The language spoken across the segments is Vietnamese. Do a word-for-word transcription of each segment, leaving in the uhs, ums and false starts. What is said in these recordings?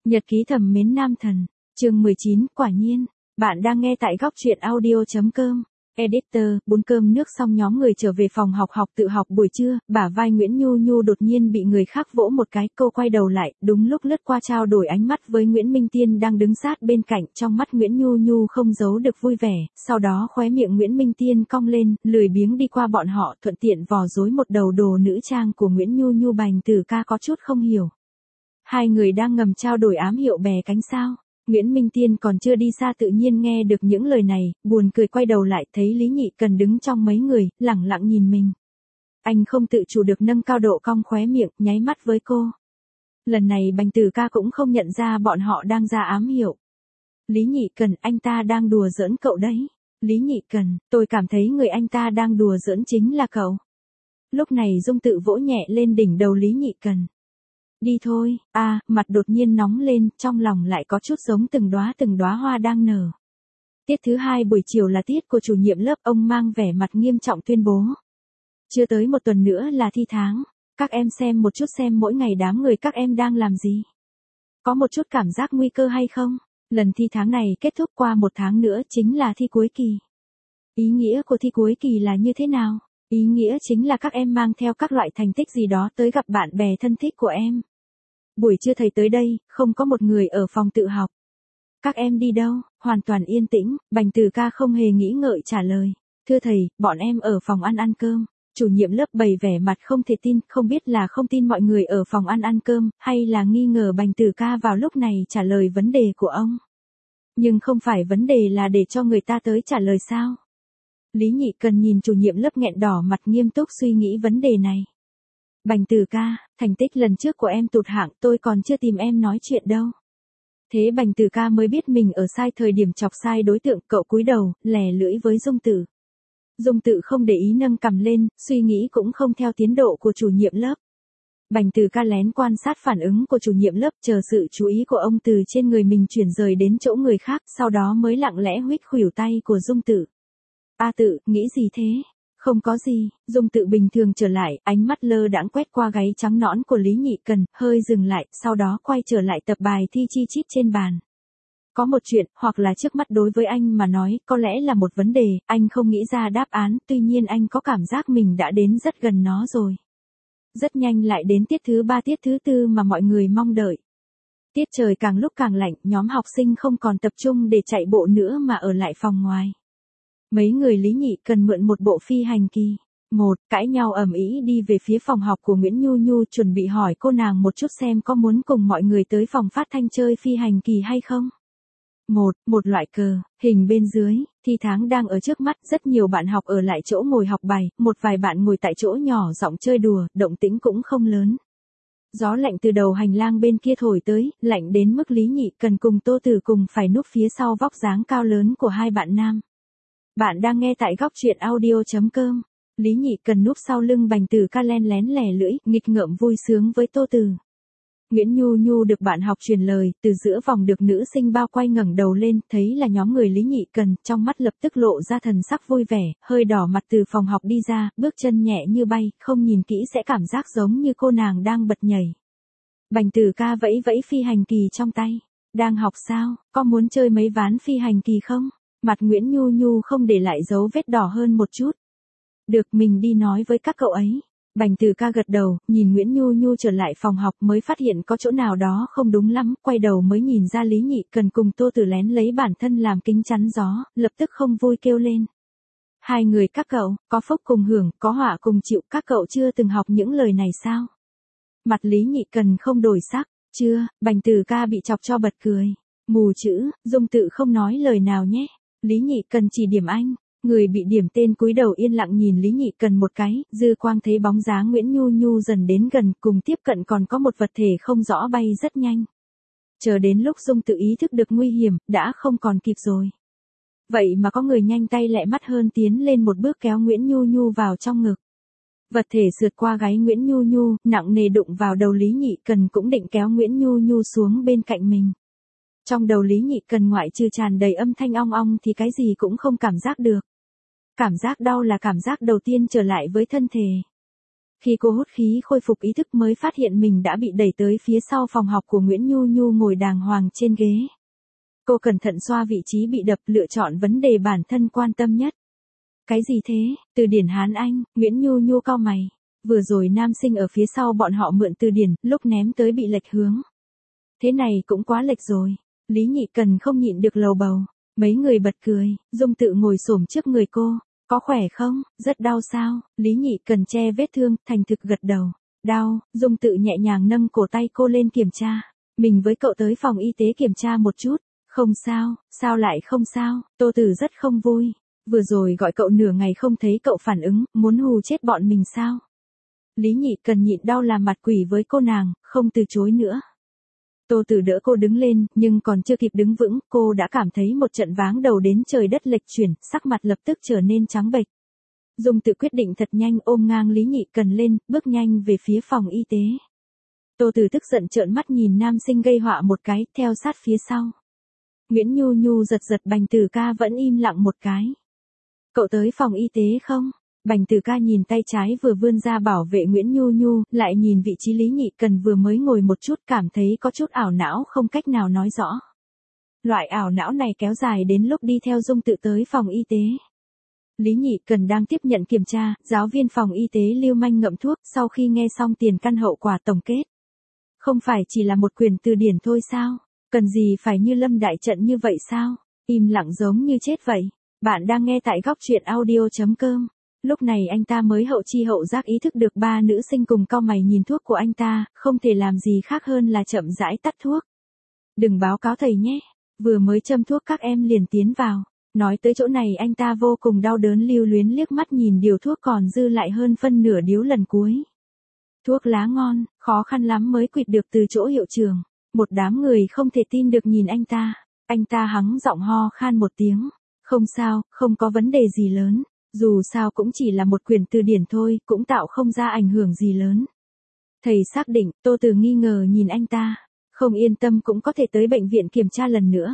Nhật ký thầm mến nam thần, chương mười chín, quả nhiên, bạn đang nghe tại góc truyện audio chấm com. Editor, bún cơm nước xong nhóm người trở về phòng học học tự học buổi trưa, bả vai Nguyễn Nhu Nhu đột nhiên bị người khác vỗ một cái, cô quay đầu lại, đúng lúc lướt qua trao đổi ánh mắt với Nguyễn Minh Tiên đang đứng sát bên cạnh, trong mắt Nguyễn Nhu Nhu không giấu được vui vẻ, sau đó khóe miệng Nguyễn Minh Tiên cong lên, lười biếng đi qua bọn họ, thuận tiện vò rối một đầu đồ nữ trang của Nguyễn Nhu Nhu. Bành Tử Ca có chút không hiểu. Hai người đang ngầm trao đổi ám hiệu bè cánh sao? Nguyễn Minh Tiên còn chưa đi xa tự nhiên nghe được những lời này, buồn cười quay đầu lại thấy Lý Nhị Cần đứng trong mấy người, lẳng lặng nhìn mình. Anh không tự chủ được nâng cao độ cong khóe miệng, nháy mắt với cô. Lần này Bành Tử Ca cũng không nhận ra bọn họ đang ra ám hiệu. Lý Nhị Cần, anh ta đang đùa giỡn cậu đấy. Lý Nhị Cần, tôi cảm thấy người anh ta đang đùa giỡn chính là cậu. Lúc này Dung tự vỗ nhẹ lên đỉnh đầu Lý Nhị Cần. Đi thôi, a à, mặt đột nhiên nóng lên, trong lòng lại có chút giống từng đóa từng đóa hoa đang nở. Tiết thứ hai buổi chiều là tiết của chủ nhiệm lớp, ông mang vẻ mặt nghiêm trọng tuyên bố. Chưa tới một tuần nữa là thi tháng, các em xem một chút xem mỗi ngày đám người các em đang làm gì. Có một chút cảm giác nguy cơ hay không? Lần thi tháng này kết thúc qua một tháng nữa chính là thi cuối kỳ. Ý nghĩa của thi cuối kỳ là như thế nào? Ý nghĩa chính là các em mang theo các loại thành tích gì đó tới gặp bạn bè thân thích của em. Buổi trưa thầy tới đây, không có một người ở phòng tự học. Các em đi đâu? Hoàn toàn yên tĩnh, Bành Tử Ca không hề nghĩ ngợi trả lời. Thưa thầy, bọn em ở phòng ăn ăn cơm. Chủ nhiệm lớp bày vẻ mặt không thể tin, không biết là không tin mọi người ở phòng ăn ăn cơm, hay là nghi ngờ Bành Tử Ca vào lúc này trả lời vấn đề của ông. Nhưng không phải vấn đề là để cho người ta tới trả lời sao? Lý Nhị Cần nhìn chủ nhiệm lớp nghẹn đỏ mặt nghiêm túc suy nghĩ vấn đề này. Bành Tử Ca, thành tích lần trước của em tụt hạng, tôi còn chưa tìm em nói chuyện đâu. Thế Bành Tử Ca mới biết mình ở sai thời điểm, chọc sai đối tượng, cậu cúi đầu, lè lưỡi với Dung Tử. Dung Tử không để ý nâng cằm lên, suy nghĩ cũng không theo tiến độ của chủ nhiệm lớp. Bành Tử Ca lén quan sát phản ứng của chủ nhiệm lớp, chờ sự chú ý của ông từ trên người mình chuyển rời đến chỗ người khác, sau đó mới lặng lẽ huých khuỷu tay của Dung Tử. A Tự, nghĩ gì thế? Không có gì, Dung Tự bình thường trở lại, ánh mắt lơ đãng quét qua gáy trắng nõn của Lý Nhị Cần, hơi dừng lại, sau đó quay trở lại tập bài thi chi chít trên bàn. Có một chuyện, hoặc là trước mắt đối với anh mà nói, có lẽ là một vấn đề, anh không nghĩ ra đáp án, tuy nhiên anh có cảm giác mình đã đến rất gần nó rồi. Rất nhanh lại đến tiết thứ ba, tiết thứ tư mà mọi người mong đợi. Tiết trời càng lúc càng lạnh, nhóm học sinh không còn tập trung để chạy bộ nữa mà ở lại phòng ngoài. Mấy người Lý Nhị Cần mượn một bộ phi hành kỳ. Một, cãi nhau ầm ĩ đi về phía phòng học của Nguyễn Nhu Nhu, chuẩn bị hỏi cô nàng một chút xem có muốn cùng mọi người tới phòng phát thanh chơi phi hành kỳ hay không. Một, một loại cờ, hình bên dưới, thi tháng đang ở trước mắt, rất nhiều bạn học ở lại chỗ ngồi học bài, một vài bạn ngồi tại chỗ nhỏ giọng chơi đùa, động tĩnh cũng không lớn. Gió lạnh từ đầu hành lang bên kia thổi tới, lạnh đến mức Lý Nhị Cần cùng Tô Tử cùng phải núp phía sau vóc dáng cao lớn của hai bạn nam. Bạn đang nghe tại góc truyện audio chấm com. Lý Nhị Cần núp sau lưng Bành Tử Ca len lén lẻ lưỡi, nghịch ngợm vui sướng với Tô Tử. Nguyễn Nhu Nhu được bạn học truyền lời, từ giữa vòng được nữ sinh bao quay ngẩng đầu lên, thấy là nhóm người Lý Nhị Cần, trong mắt lập tức lộ ra thần sắc vui vẻ, hơi đỏ mặt từ phòng học đi ra, bước chân nhẹ như bay, không nhìn kỹ sẽ cảm giác giống như cô nàng đang bật nhảy. Bành Tử Ca vẫy vẫy phi hành kỳ trong tay. Đang học sao, có muốn chơi mấy ván phi hành kỳ không? Mặt Nguyễn Nhu Nhu không để lại dấu vết đỏ hơn một chút. Được, mình đi nói với các cậu ấy. Bành Tử Ca gật đầu, nhìn Nguyễn Nhu Nhu trở lại phòng học mới phát hiện có chỗ nào đó không đúng lắm, quay đầu mới nhìn ra Lý Nhị Cần cùng Tô Tử lén lấy bản thân làm kính chắn gió, lập tức không vui kêu lên. Hai người các cậu, có phúc cùng hưởng, có họa cùng chịu, các cậu chưa từng học những lời này sao? Mặt Lý Nhị Cần không đổi sắc, chưa, Bành Tử Ca bị chọc cho bật cười. Mù chữ, Dung Tự không nói lời nào nhé. Lý Nhị Cần chỉ điểm anh. Người bị điểm tên cúi đầu yên lặng nhìn Lý Nhị Cần một cái, dư quang thấy bóng dáng Nguyễn Nhu Nhu dần đến gần, cùng tiếp cận còn có một vật thể không rõ bay rất nhanh. Chờ đến lúc Dung Tự ý thức được nguy hiểm, đã không còn kịp rồi. Vậy mà có người nhanh tay lẹ mắt hơn tiến lên một bước kéo Nguyễn Nhu Nhu vào trong ngực. Vật thể sượt qua gáy Nguyễn Nhu Nhu, nặng nề đụng vào đầu Lý Nhị Cần cũng định kéo Nguyễn Nhu Nhu xuống bên cạnh mình. Trong đầu Lý Nhị Cần ngoại trừ tràn đầy âm thanh ong ong thì cái gì cũng không cảm giác được. Cảm giác đau là cảm giác đầu tiên trở lại với thân thể. Khi cô hút khí khôi phục ý thức mới phát hiện mình đã bị đẩy tới phía sau phòng học của Nguyễn Nhu Nhu ngồi đàng hoàng trên ghế. Cô cẩn thận xoa vị trí bị đập, lựa chọn vấn đề bản thân quan tâm nhất. Cái gì thế? Từ điển Hán Anh, Nguyễn Nhu Nhu cau mày. Vừa rồi nam sinh ở phía sau bọn họ mượn từ điển, lúc ném tới bị lệch hướng. Thế này cũng quá lệch rồi. Lý Nhị Cần không nhịn được lầu bầu. Mấy người bật cười, Dung Tự ngồi xổm trước người cô. Có khỏe không? Rất đau sao? Lý Nhị Cần che vết thương, thành thực gật đầu. Đau. Dung Tự nhẹ nhàng nâng cổ tay cô lên kiểm tra. Mình với cậu tới phòng y tế kiểm tra một chút. Không sao, sao lại không sao? Tô Tử rất không vui. Vừa rồi gọi cậu nửa ngày không thấy cậu phản ứng, muốn hù chết bọn mình sao? Lý Nhị Cần nhịn đau làm mặt quỷ với cô nàng, không từ chối nữa. Tô Tử đỡ cô đứng lên, nhưng còn chưa kịp đứng vững, cô đã cảm thấy một trận váng đầu đến trời đất lệch chuyển, sắc mặt lập tức trở nên trắng bệch. Dung Tự quyết định thật nhanh ôm ngang Lý Nhị Cần lên, bước nhanh về phía phòng y tế. Tô Tử tức giận trợn mắt nhìn nam sinh gây họa một cái, theo sát phía sau. Nguyễn Nhu Nhu giật giật Bành Tử Ca vẫn im lặng một cái. Cậu tới phòng y tế không? Bành Tử Ca nhìn tay trái vừa vươn ra bảo vệ Nguyễn Nhu Nhu, lại nhìn vị trí Lý Nhị Cần vừa mới ngồi một chút, cảm thấy có chút ảo não không cách nào nói rõ. Loại ảo não này kéo dài đến lúc đi theo Dung Tự tới phòng y tế. Lý Nhị Cần đang tiếp nhận kiểm tra, giáo viên phòng y tế lưu manh ngậm thuốc sau khi nghe xong tiền căn hậu quả tổng kết. Không phải chỉ là một quyển từ điển thôi sao? Cần gì phải như lâm đại trận như vậy sao? Im lặng giống như chết vậy. Bạn đang nghe tại góc truyện audio chấm com. Lúc này anh ta mới hậu chi hậu giác ý thức được ba nữ sinh cùng cau mày nhìn thuốc của anh ta, không thể làm gì khác hơn là chậm rãi tắt thuốc. Đừng báo cáo thầy nhé. Vừa mới châm thuốc các em liền tiến vào. Nói tới chỗ này anh ta vô cùng đau đớn lưu luyến liếc mắt nhìn điều thuốc còn dư lại hơn phân nửa điếu lần cuối. Thuốc lá ngon, khó khăn lắm mới quỵt được từ chỗ hiệu trưởng. Một đám người không thể tin được nhìn anh ta. Anh ta hắng giọng ho khan một tiếng. Không sao, không có vấn đề gì lớn. Dù sao cũng chỉ là một quyển từ điển thôi, cũng tạo không ra ảnh hưởng gì lớn. Thầy xác định, Tô Tử nghi ngờ nhìn anh ta. Không yên tâm cũng có thể tới bệnh viện kiểm tra lần nữa.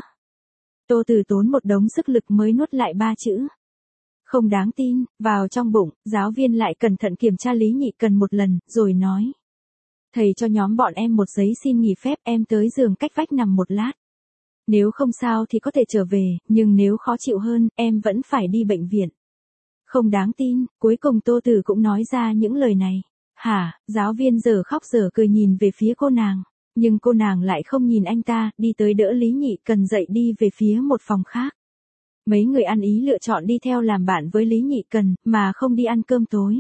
Tô Tử tốn một đống sức lực mới nuốt lại ba chữ. Không đáng tin, vào trong bụng, giáo viên lại cẩn thận kiểm tra Lý Nhị Cần một lần, rồi nói. Thầy cho nhóm bọn em một giấy xin nghỉ phép, em tới giường cách vách nằm một lát. Nếu không sao thì có thể trở về, nhưng nếu khó chịu hơn, em vẫn phải đi bệnh viện. Không đáng tin, cuối cùng Tô Tử cũng nói ra những lời này. Hả, giáo viên giờ khóc giờ cười nhìn về phía cô nàng. Nhưng cô nàng lại không nhìn anh ta, đi tới đỡ Lý Nhị Cần dậy đi về phía một phòng khác. Mấy người ăn ý lựa chọn đi theo làm bạn với Lý Nhị Cần, mà không đi ăn cơm tối.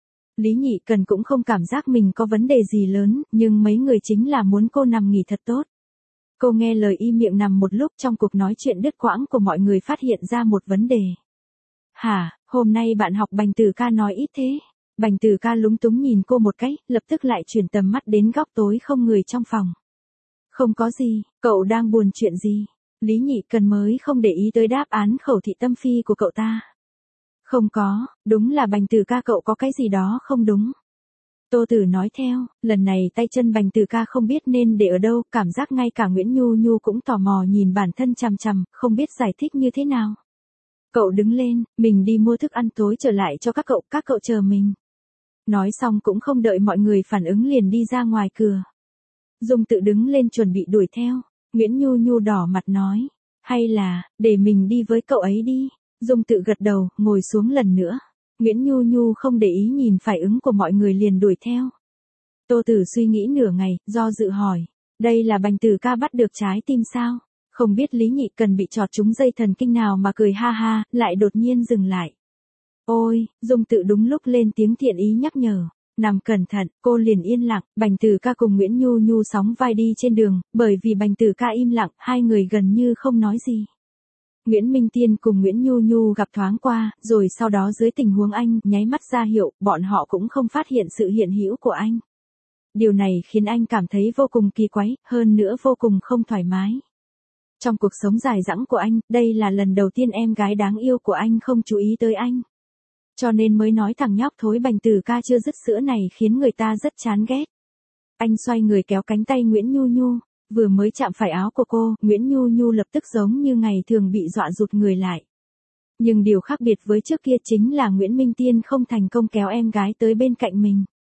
Lý Nhị Cần cũng không cảm giác mình có vấn đề gì lớn, nhưng mấy người chính là muốn cô nằm nghỉ thật tốt. Cô nghe lời im miệng nằm một lúc, trong cuộc nói chuyện đứt quãng của mọi người phát hiện ra một vấn đề. Hả, hôm nay bạn học Bành Tử Ca nói ít thế. Bành Tử Ca lúng túng nhìn cô một cái, lập tức lại chuyển tầm mắt đến góc tối không người trong phòng. Không có gì, cậu đang buồn chuyện gì? Lý Nhị Cần mới không để ý tới đáp án khẩu thị tâm phi của cậu ta. Không có, đúng là Bành Tử Ca cậu có cái gì đó không đúng. Tô Tử nói theo, lần này tay chân Bành Tử Ca không biết nên để ở đâu, cảm giác ngay cả Nguyễn Nhu Nhu cũng tò mò nhìn bản thân chằm chằm, không biết giải thích như thế nào. Cậu đứng lên, mình đi mua thức ăn tối trở lại cho các cậu, các cậu chờ mình. Nói xong cũng không đợi mọi người phản ứng liền đi ra ngoài cửa. Dung Tự đứng lên chuẩn bị đuổi theo, Nguyễn Nhu Nhu đỏ mặt nói, hay là, để mình đi với cậu ấy đi. Dung Tự gật đầu, ngồi xuống lần nữa. Nguyễn Nhu Nhu không để ý nhìn phản ứng của mọi người liền đuổi theo. Tô Tử suy nghĩ nửa ngày, do dự hỏi, đây là Bành Tử Ca bắt được trái tim sao? Không biết Lý Nhị Cần bị chọt trúng dây thần kinh nào mà cười ha ha, lại đột nhiên dừng lại. Ôi, Dung Tự đúng lúc lên tiếng thiện ý nhắc nhở. Nằm cẩn thận, cô liền yên lặng. Bành Tử Ca cùng Nguyễn Nhu Nhu sóng vai đi trên đường, bởi vì Bành Tử Ca im lặng, hai người gần như không nói gì. Nguyễn Minh Tiên cùng Nguyễn Nhu Nhu gặp thoáng qua, rồi sau đó dưới tình huống anh nháy mắt ra hiệu, bọn họ cũng không phát hiện sự hiện hữu của anh. Điều này khiến anh cảm thấy vô cùng kỳ quái, hơn nữa vô cùng không thoải mái. Trong cuộc sống dài dẳng của anh, đây là lần đầu tiên em gái đáng yêu của anh không chú ý tới anh. Cho nên mới nói thằng nhóc thối Bành Tử Ca chưa dứt sữa này khiến người ta rất chán ghét. Anh xoay người kéo cánh tay Nguyễn Nhu Nhu, vừa mới chạm phải áo của cô, Nguyễn Nhu Nhu lập tức giống như ngày thường bị dọa rụt người lại. Nhưng điều khác biệt với trước kia chính là Nguyễn Minh Tiên không thành công kéo em gái tới bên cạnh mình.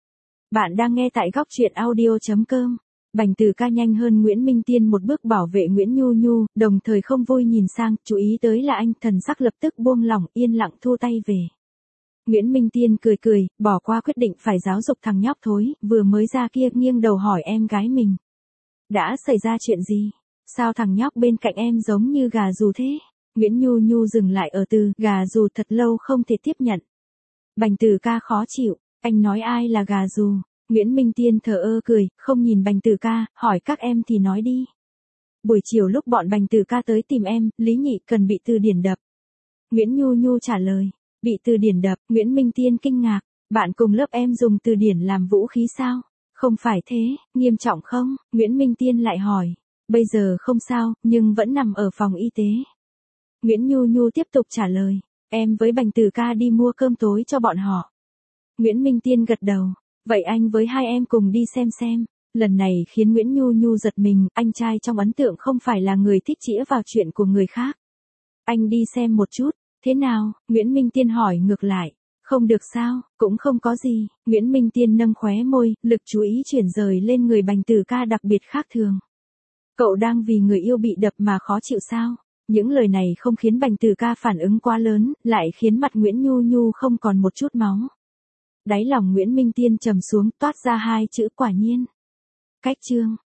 Bạn đang nghe tại góc truyện audio chấm com. Bành Từ Ca nhanh hơn Nguyễn Minh Tiên một bước bảo vệ Nguyễn Nhu Nhu, đồng thời không vui nhìn sang, chú ý tới là anh, thần sắc lập tức buông lỏng, yên lặng thu tay về. Nguyễn Minh Tiên cười cười, bỏ qua quyết định phải giáo dục thằng nhóc thối, vừa mới ra kia nghiêng đầu hỏi em gái mình. Đã xảy ra chuyện gì? Sao thằng nhóc bên cạnh em giống như gà rù thế? Nguyễn Nhu Nhu dừng lại ở từ gà rù thật lâu không thể tiếp nhận. Bành Từ Ca khó chịu, anh nói ai là gà rù? Nguyễn Minh Tiên thờ ơ cười, không nhìn Bành Từ Ca, hỏi các em thì nói đi. Buổi chiều lúc bọn Bành Từ Ca tới tìm em, Lý Nhị cần bị từ điển đập. Nguyễn Nhu Nhu trả lời, bị từ điển đập, Nguyễn Minh Tiên kinh ngạc, bạn cùng lớp em dùng từ điển làm vũ khí sao? Không phải thế, nghiêm trọng không? Nguyễn Minh Tiên lại hỏi, bây giờ không sao, nhưng vẫn nằm ở phòng y tế. Nguyễn Nhu Nhu tiếp tục trả lời, em với Bành Từ Ca đi mua cơm tối cho bọn họ. Nguyễn Minh Tiên gật đầu, vậy anh với hai em cùng đi xem xem. Lần này khiến Nguyễn Nhu Nhu giật mình, anh trai trong ấn tượng không phải là người thích chĩa vào chuyện của người khác. Anh đi xem một chút, thế nào? Nguyễn Minh Tiên hỏi ngược lại. Không được sao, cũng không có gì. Nguyễn Minh Tiên nâng khóe môi, lực chú ý chuyển rời lên người Bành Từ Ca đặc biệt khác thường. Cậu đang vì người yêu bị đập mà khó chịu sao? Những lời này không khiến Bành Từ Ca phản ứng quá lớn, lại khiến mặt Nguyễn Nhu Nhu không còn một chút máu. Đáy lòng Nguyễn Minh Tiên trầm xuống, toát ra hai chữ quả nhiên. Cách chương.